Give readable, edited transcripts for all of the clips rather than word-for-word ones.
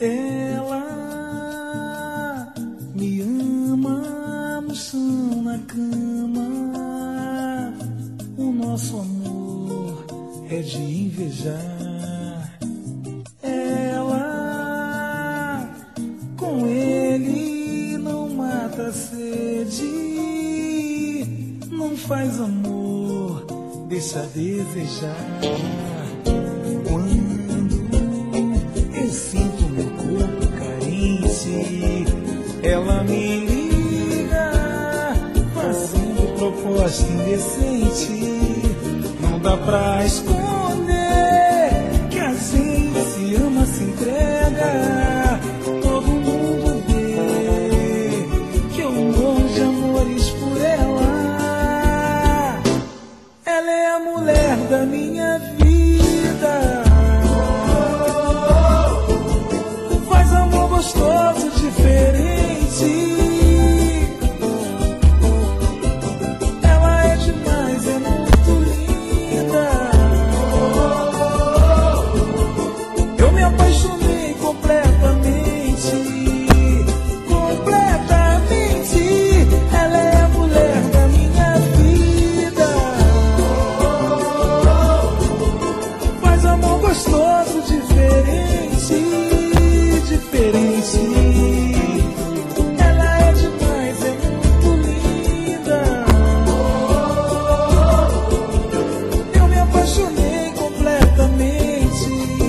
Ela me ama no chão, na cama. O nosso amor é de invejar. Ela com ele não mata a sede, não faz amor, deixa a desejar. Sinto meu corpo carente, ela me liga, fazendo proposta indecente. Não dá pra esconder que a gente se ama, se entrega. Todo mundo vê que eu morro de amores por ela. Ela é a mulher da minha vida, gostoso, diferente. Ela é demais, é muito linda. Eu me apaixonei completamente, completamente. Ela é a mulher da minha vida. Faz amor gostoso, diferente, diferente. Ela é demais, é muito linda. Eu me apaixonei completamente.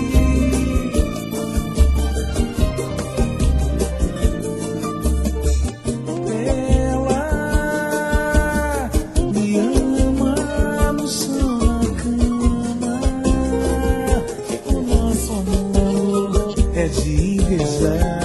Ela me ama no chão, na cama. O nosso amor é de invejar.